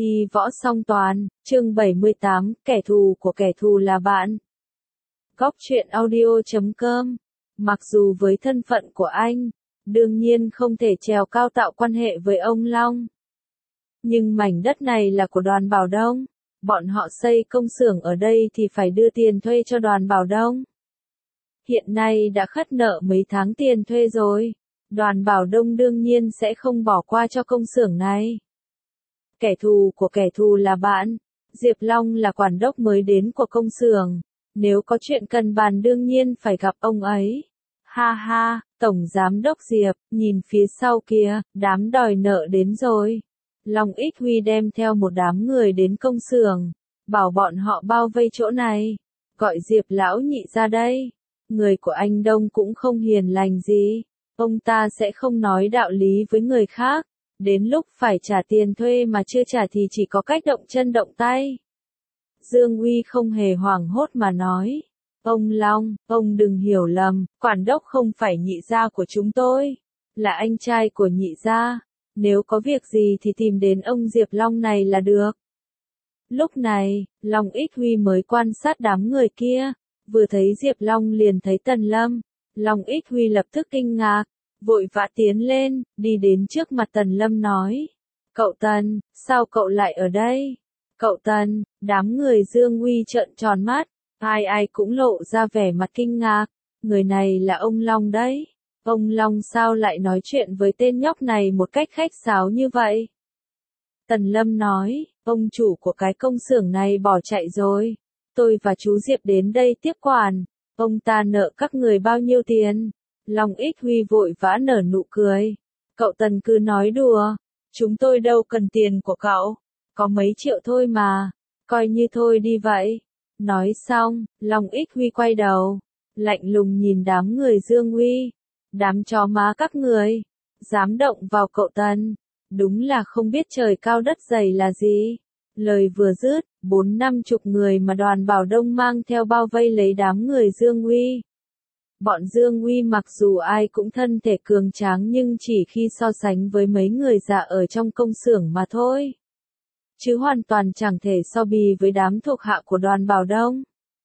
Y võ song toàn, chương 78, kẻ thù của kẻ thù là bạn. Góc truyện audio.com. Mặc dù với thân phận của anh, đương nhiên không thể trèo cao tạo quan hệ với ông Long. Nhưng mảnh đất này là của Đoàn Bảo Đông, bọn họ xây công xưởng ở đây thì phải đưa tiền thuê cho Đoàn Bảo Đông. Hiện nay đã khất nợ mấy tháng tiền thuê rồi, Đoàn Bảo Đông đương nhiên sẽ không bỏ qua cho công xưởng này. Kẻ thù của kẻ thù là bạn. Diệp Long là quản đốc mới đến của công xưởng. Nếu có chuyện cần bàn đương nhiên phải gặp ông ấy. Ha ha, Tổng Giám đốc Diệp, nhìn phía sau kia, đám đòi nợ đến rồi. Long Ích Huy đem theo một đám người đến công xưởng, bảo bọn họ bao vây chỗ này. Gọi Diệp lão nhị ra đây. Người của anh Đông cũng không hiền lành gì. Ông ta sẽ không nói đạo lý với người khác. Đến lúc phải trả tiền thuê mà chưa trả thì chỉ có cách động chân động tay. Dương Uy không hề hoảng hốt mà nói. Ông Long, ông đừng hiểu lầm, quản đốc không phải nhị gia của chúng tôi. Là anh trai của nhị gia. Nếu có việc gì thì tìm đến ông Diệp Long này là được. Lúc này, Long Ích Huy mới quan sát đám người kia. Vừa thấy Diệp Long liền thấy Tần Lâm. Long Ích Huy lập tức kinh ngạc. Vội vã tiến lên, đi đến trước mặt Tần Lâm nói. Cậu Tần, sao cậu lại ở đây? Cậu Tần, đám người Dương Uy trợn tròn mắt, ai cũng lộ ra vẻ mặt kinh ngạc. Người này là ông Long đấy. Ông Long sao lại nói chuyện với tên nhóc này một cách khách sáo như vậy? Tần Lâm nói, ông chủ của cái công xưởng này bỏ chạy rồi. Tôi và chú Diệp đến đây tiếp quản. Ông ta nợ các người bao nhiêu tiền? Long Ích Huy vội vã nở nụ cười. Cậu Tần cứ nói đùa. Chúng tôi đâu cần tiền của cậu. Có mấy triệu thôi mà. Coi như thôi đi vậy. Nói xong, Long Ích Huy quay đầu. Lạnh lùng nhìn đám người Dương Uy. Đám chó má các người. Dám động vào cậu Tần. Đúng là không biết trời cao đất dày là gì. Lời vừa dứt, 40-50 người mà Đoàn Bảo Đông mang theo bao vây lấy đám người Dương Uy. Bọn Dương Uy mặc dù ai cũng thân thể cường tráng nhưng chỉ khi so sánh với mấy người già ở trong công xưởng mà thôi. Chứ hoàn toàn chẳng thể so bì với đám thuộc hạ của Đoàn Bảo Đông.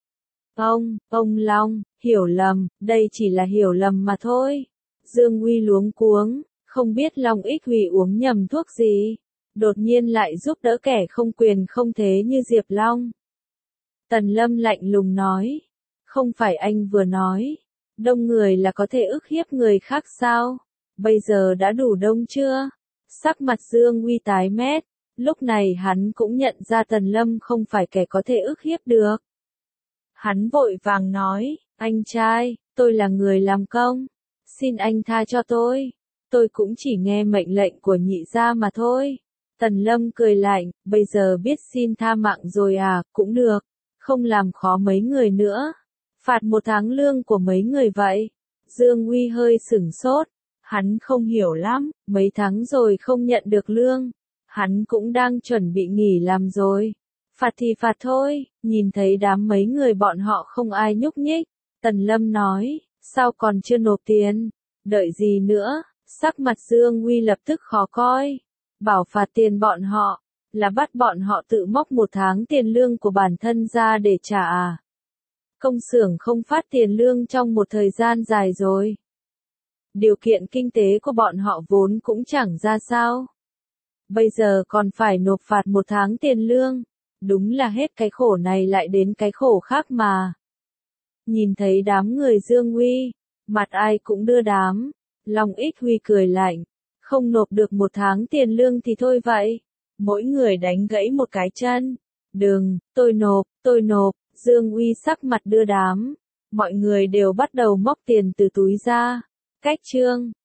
Ông Long, hiểu lầm, đây chỉ là hiểu lầm mà thôi. Dương Uy luống cuống, không biết Long Ích Huy uống nhầm thuốc gì. Đột nhiên lại giúp đỡ kẻ không quyền không thế như Diệp Long. Tần Lâm lạnh lùng nói. Không phải anh vừa nói. Đông người là có thể ức hiếp người khác sao? Bây giờ đã đủ đông chưa? Sắc mặt Dương Uy tái mét. Lúc này hắn cũng nhận ra Tần Lâm không phải kẻ có thể ức hiếp được. Hắn vội vàng nói, anh trai, tôi là người làm công. Xin anh tha cho tôi. Tôi cũng chỉ nghe mệnh lệnh của nhị gia mà thôi. Tần Lâm cười lạnh, bây giờ biết xin tha mạng rồi à, cũng được. Không làm khó mấy người nữa. Phạt 1 tháng lương của mấy người vậy. Dương Uy hơi sửng sốt. Hắn không hiểu lắm, mấy tháng rồi không nhận được lương. Hắn cũng đang chuẩn bị nghỉ làm rồi. Phạt thì phạt thôi, nhìn thấy đám mấy người bọn họ không ai nhúc nhích. Tần Lâm nói, sao còn chưa nộp tiền? Đợi gì nữa? Sắc mặt Dương Uy lập tức khó coi. Bảo phạt tiền bọn họ, là bắt bọn họ tự móc 1 tháng tiền lương của bản thân ra để trả à? Công xưởng không phát tiền lương trong một thời gian dài rồi. Điều kiện kinh tế của bọn họ vốn cũng chẳng ra sao. Bây giờ còn phải nộp phạt 1 tháng tiền lương. Đúng là hết cái khổ này lại đến cái khổ khác mà. Nhìn thấy đám người Dương Uy, mặt ai cũng đưa đám. Long Ích Huy cười lạnh. Không nộp được 1 tháng tiền lương thì thôi vậy. Mỗi người đánh gãy một cái chân. Đừng, tôi nộp. Dương Uy sắc mặt đưa đám. Mọi người đều bắt đầu móc tiền từ túi ra. Cách chương.